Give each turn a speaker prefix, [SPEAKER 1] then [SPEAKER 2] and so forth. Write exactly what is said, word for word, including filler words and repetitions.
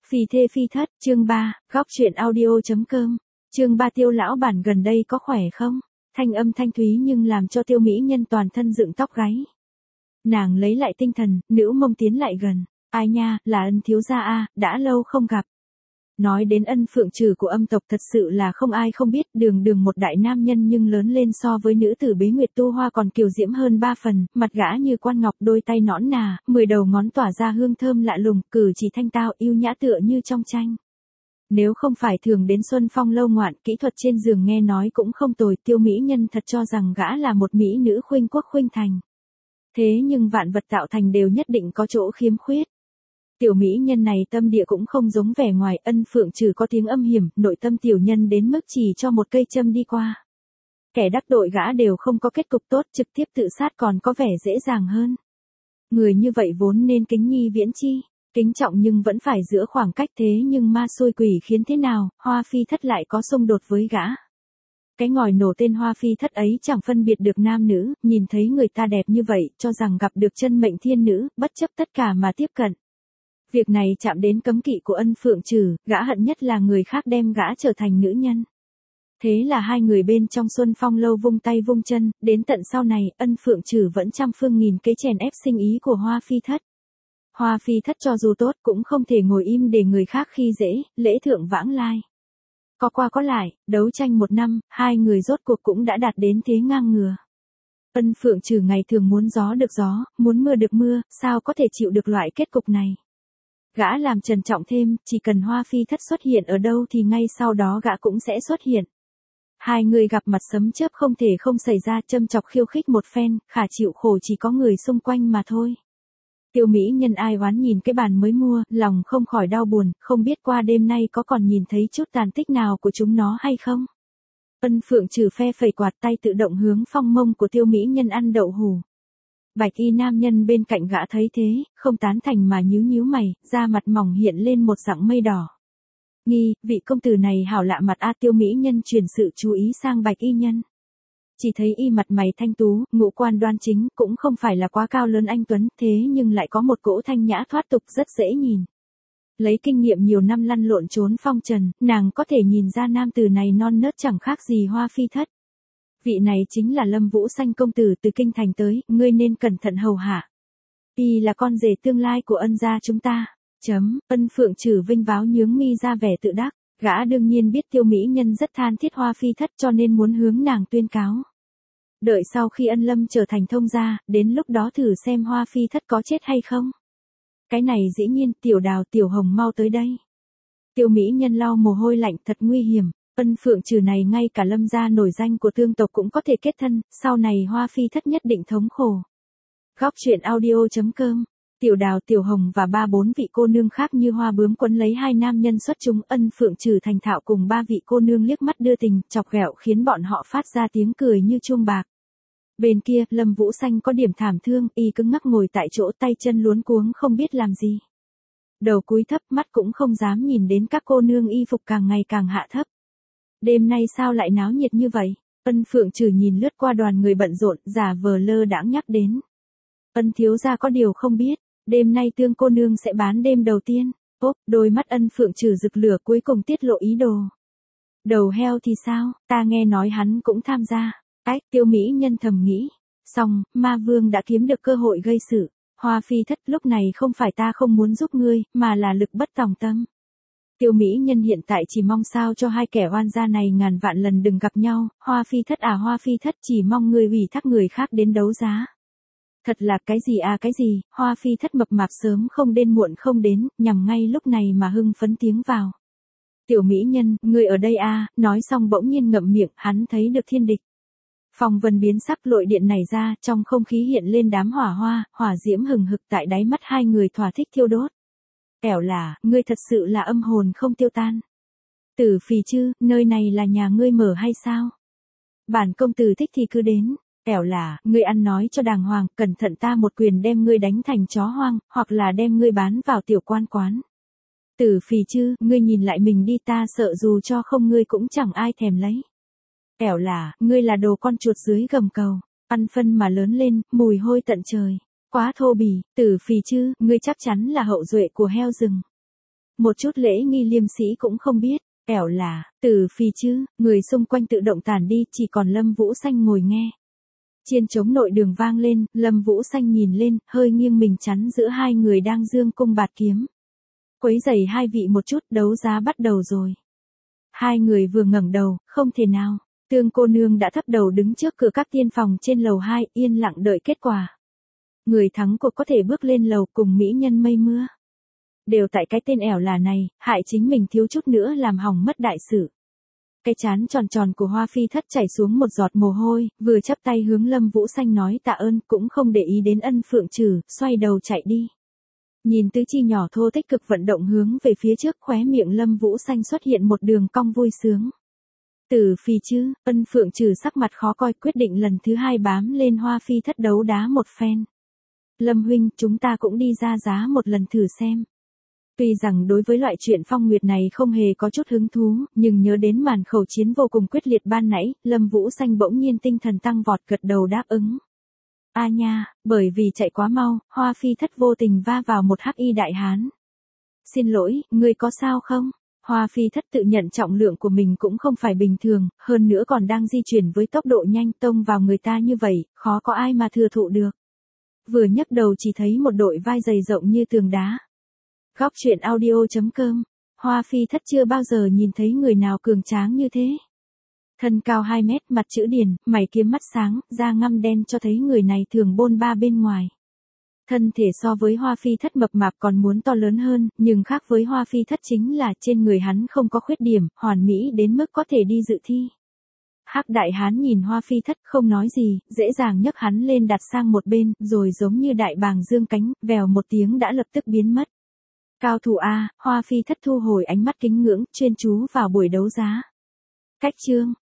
[SPEAKER 1] Phì thê phi thất, chương ba, góc truyện audio.com. Chương ba Tiêu lão bản gần đây có khỏe không? Thanh âm thanh thúy nhưng làm cho Tiêu mỹ nhân toàn thân dựng tóc gáy. Nàng lấy lại tinh thần, nữ mông tiến lại gần. Ai nha, là Ân thiếu gia a, đã lâu không gặp. Nói đến Ân phượng trừ của âm tộc thật sự là không ai không biết, đường đường một đại nam nhân nhưng lớn lên so với nữ tử Bế Nguyệt Tu Hoa còn kiều diễm hơn ba phần, mặt gã như quan ngọc, đôi tay nõn nà, mười đầu ngón tỏa ra hương thơm lạ lùng, cử chỉ thanh tao yêu nhã tựa như trong tranh. Nếu không phải thường đến Xuân Phong lâu ngoạn, kỹ thuật trên giường nghe nói cũng không tồi, Tiêu mỹ nhân thật cho rằng gã là một mỹ nữ khuynh quốc khuynh thành. Thế nhưng vạn vật tạo thành đều nhất định có chỗ khiếm khuyết. Tiểu mỹ nhân này tâm địa cũng không giống vẻ ngoài, Ân phượng trừ có tiếng âm hiểm, nội tâm tiểu nhân đến mức chỉ cho một cây châm đi qua. Kẻ đắc tội gã đều không có kết cục tốt, trực tiếp tự sát còn có vẻ dễ dàng hơn. Người như vậy vốn nên kính nhi viễn chi, kính trọng nhưng vẫn phải giữ khoảng cách, thế nhưng ma xôi quỷ khiến thế nào, Hoa phi thất lại có xung đột với gã. Cái ngòi nổ tên Hoa phi thất ấy chẳng phân biệt được nam nữ, nhìn thấy người ta đẹp như vậy, cho rằng gặp được chân mệnh thiên nữ, bất chấp tất cả mà tiếp cận. Việc này chạm đến cấm kỵ của Ân phượng trừ, gã hận nhất là người khác đem gã trở thành nữ nhân. Thế là hai người bên trong Xuân Phong lâu vung tay vung chân, đến tận sau này, Ân phượng trừ vẫn trăm phương nghìn kế chèn ép sinh ý của Hoa phi thất. Hoa phi thất cho dù tốt cũng không thể ngồi im để người khác khi dễ, lễ thượng vãng lai. Có qua có lại, đấu tranh một năm, hai người rốt cuộc cũng đã đạt đến thế ngang ngừa. Ân phượng trừ ngày thường muốn gió được gió, muốn mưa được mưa, sao có thể chịu được loại kết cục này. Gã làm trần trọng thêm, chỉ cần Hoa phi thất xuất hiện ở đâu thì ngay sau đó gã cũng sẽ xuất hiện. Hai người gặp mặt sấm chớp không thể không xảy ra, châm chọc khiêu khích một phen, khả chịu khổ chỉ có người xung quanh mà thôi. Tiêu mỹ nhân ai oán nhìn cái bàn mới mua, lòng không khỏi đau buồn, không biết qua đêm nay có còn nhìn thấy chút tàn tích nào của chúng nó hay không. Ân phượng trừ phe phẩy quạt tay tự động hướng phong mông của tiêu mỹ nhân ăn đậu hủ. Bạch y nam nhân bên cạnh gã thấy thế, không tán thành mà nhíu nhíu mày, da mặt mỏng hiện lên một dạng mây đỏ. Nghi, vị công tử này hảo lạ mặt a. Tiêu mỹ nhân chuyển sự chú ý sang bạch y nhân. Chỉ thấy y mặt mày thanh tú, ngũ quan đoan chính, cũng không phải là quá cao lớn anh tuấn, thế nhưng lại có một cỗ thanh nhã thoát tục rất dễ nhìn. Lấy kinh nghiệm nhiều năm lăn lộn trốn phong trần, nàng có thể nhìn ra nam tử này non nớt chẳng khác gì Hoa phi thất. Vị này chính là Lâm Vũ Xanh công tử từ kinh thành tới, ngươi nên cẩn thận hầu hạ. Y là con rể tương lai của Ân gia chúng ta. Chấm, Ân phượng trừ vinh váo nhướng mi ra vẻ tự đắc. Gã đương nhiên biết tiêu mỹ nhân rất than thiết Hoa phi thất cho nên muốn hướng nàng tuyên cáo. Đợi sau khi Ân lâm trở thành thông gia, đến lúc đó thử xem Hoa phi thất có chết hay không. Cái này dĩ nhiên, tiểu đào tiểu hồng mau tới đây. Tiêu mỹ nhân lau mồ hôi lạnh, thật nguy hiểm. Ân phượng trừ này ngay cả Lâm gia nổi danh của tương tộc cũng có thể kết thân, sau này Hoa phi thất nhất định thống khổ. Góc truyện audio.com. Tiểu đào tiểu hồng và ba bốn vị cô nương khác như hoa bướm quấn lấy hai nam nhân xuất chúng. Ân phượng trừ thành thạo cùng ba vị cô nương liếc mắt đưa tình, chọc ghẹo khiến bọn họ phát ra tiếng cười như chuông bạc. Bên kia, Lâm Vũ Xanh có điểm thảm thương, y cứng ngắc ngồi tại chỗ, tay chân luống cuống không biết làm gì. Đầu cúi thấp, mắt cũng không dám nhìn đến các cô nương y phục càng ngày càng hạ thấp. Đêm nay sao lại náo nhiệt như vậy? Ân phượng trừ nhìn lướt qua đoàn người bận rộn, giả vờ lơ đãng nhắc đến. Ân thiếu gia có điều không biết, đêm nay Tương cô nương sẽ bán đêm đầu tiên. Ốp, đôi mắt Ân phượng trừ rực lửa cuối cùng tiết lộ ý đồ. Đầu heo thì sao, ta nghe nói hắn cũng tham gia. Ách, tiêu mỹ nhân thầm nghĩ. Xong, ma vương đã kiếm được cơ hội gây sự. Hoa phi thất, lúc này không phải ta không muốn giúp ngươi, mà là lực bất tòng tâm. Tiêu mỹ nhân hiện tại chỉ mong sao cho hai kẻ oan gia này ngàn vạn lần đừng gặp nhau. Hoa phi thất à Hoa phi thất chỉ mong ngươi ủy thác người khác đến đấu giá. Thật là cái gì à cái gì, Hoa phi thất mập mạp sớm không đến muộn không đến, nhằm ngay lúc này mà hưng phấn tiếng vào. Tiểu mỹ nhân, ngươi ở đây à, nói xong bỗng nhiên ngậm miệng, hắn thấy được thiên địch. Phong vân biến sắc, lội điện này ra, trong không khí hiện lên đám hỏa hoa, hỏa diễm hừng hực tại đáy mắt hai người thỏa thích thiêu đốt. Ẻo là, ngươi thật sự là âm hồn không tiêu tan. Tử phì chứ, nơi này là nhà ngươi mở hay sao? Bản công tử thích thì cứ đến. Ẻo là, ngươi ăn nói cho đàng hoàng, cẩn thận ta một quyền đem ngươi đánh thành chó hoang, hoặc là đem ngươi bán vào tiểu quan quán. Tử phì chứ, ngươi nhìn lại mình đi, ta sợ dù cho không ngươi cũng chẳng ai thèm lấy. Ẻo là, ngươi là đồ con chuột dưới gầm cầu, ăn phân mà lớn lên, mùi hôi tận trời. Quá thô bỉ, tử phì chứ, ngươi chắc chắn là hậu duệ của heo rừng. Một chút lễ nghi liêm sĩ cũng không biết, ẻo là, Tử Phi chứ, người xung quanh tự động tản đi, chỉ còn Lâm Vũ Xanh ngồi nghe. Chiên trống nội đường vang lên, Lâm Vũ Xanh nhìn lên, hơi nghiêng mình chắn giữa hai người đang dương cung bạt kiếm. Quấy rầy hai vị một chút, đấu giá bắt đầu rồi. Hai người vừa ngẩng đầu, không thể nào. Tương cô nương đã thấp đầu đứng trước cửa các tiên phòng trên lầu hai, yên lặng đợi kết quả. Người thắng cuộc có thể bước lên lầu cùng mỹ nhân mây mưa. Đều tại cái tên ẻo là này, hại chính mình thiếu chút nữa làm hỏng mất đại sự. Cái chán tròn tròn của Hoa Phi Thất chảy xuống một giọt mồ hôi, vừa chắp tay hướng Lâm Vũ Xanh nói tạ ơn, cũng không để ý đến Ân Phượng Trừ, xoay đầu chạy đi. Nhìn tứ chi nhỏ thô tích cực vận động hướng về phía trước, khóe miệng Lâm Vũ Xanh xuất hiện một đường cong vui sướng. Tử Phi chứ, Ân Phượng Trừ sắc mặt khó coi, quyết định lần thứ hai bám lên Hoa Phi Thất đấu đá một phen. Lâm huynh, chúng ta cũng đi ra giá một lần thử xem. Tuy rằng đối với loại chuyện phong nguyệt này không hề có chút hứng thú, nhưng nhớ đến màn khẩu chiến vô cùng quyết liệt ban nãy, Lâm Vũ Xanh bỗng nhiên tinh thần tăng vọt, gật đầu đáp ứng. A à nha, bởi vì chạy quá mau, Hoa Phi Thất vô tình va vào một hắc y đại hán. Xin lỗi, ngươi có sao không? Hoa Phi Thất tự nhận trọng lượng của mình cũng không phải bình thường, hơn nữa còn đang di chuyển với tốc độ nhanh, tông vào người ta như vậy, khó có ai mà thừa thụ được. Vừa nhấc đầu chỉ thấy một đội vai dày rộng như tường đá. Góc truyện audio chấm com. Hoa Phi Thất chưa bao giờ nhìn thấy người nào cường tráng như thế. Thân cao hai mét, mặt chữ điển, mày kiếm mắt sáng, da ngăm đen cho thấy người này thường bôn ba bên ngoài. Thân thể so với Hoa Phi Thất mập mạp còn muốn to lớn hơn, nhưng khác với Hoa Phi Thất chính là trên người hắn không có khuyết điểm, hoàn mỹ đến mức có thể đi dự thi. Hắc đại hán nhìn Hoa Phi Thất không nói gì, dễ dàng nhấc hắn lên đặt sang một bên, rồi giống như đại bàng dương cánh, vèo một tiếng đã lập tức biến mất. Cao thủ A, Hoa Phi Thất thu hồi ánh mắt kính ngưỡng, chuyên chú vào buổi đấu giá. Cách chương.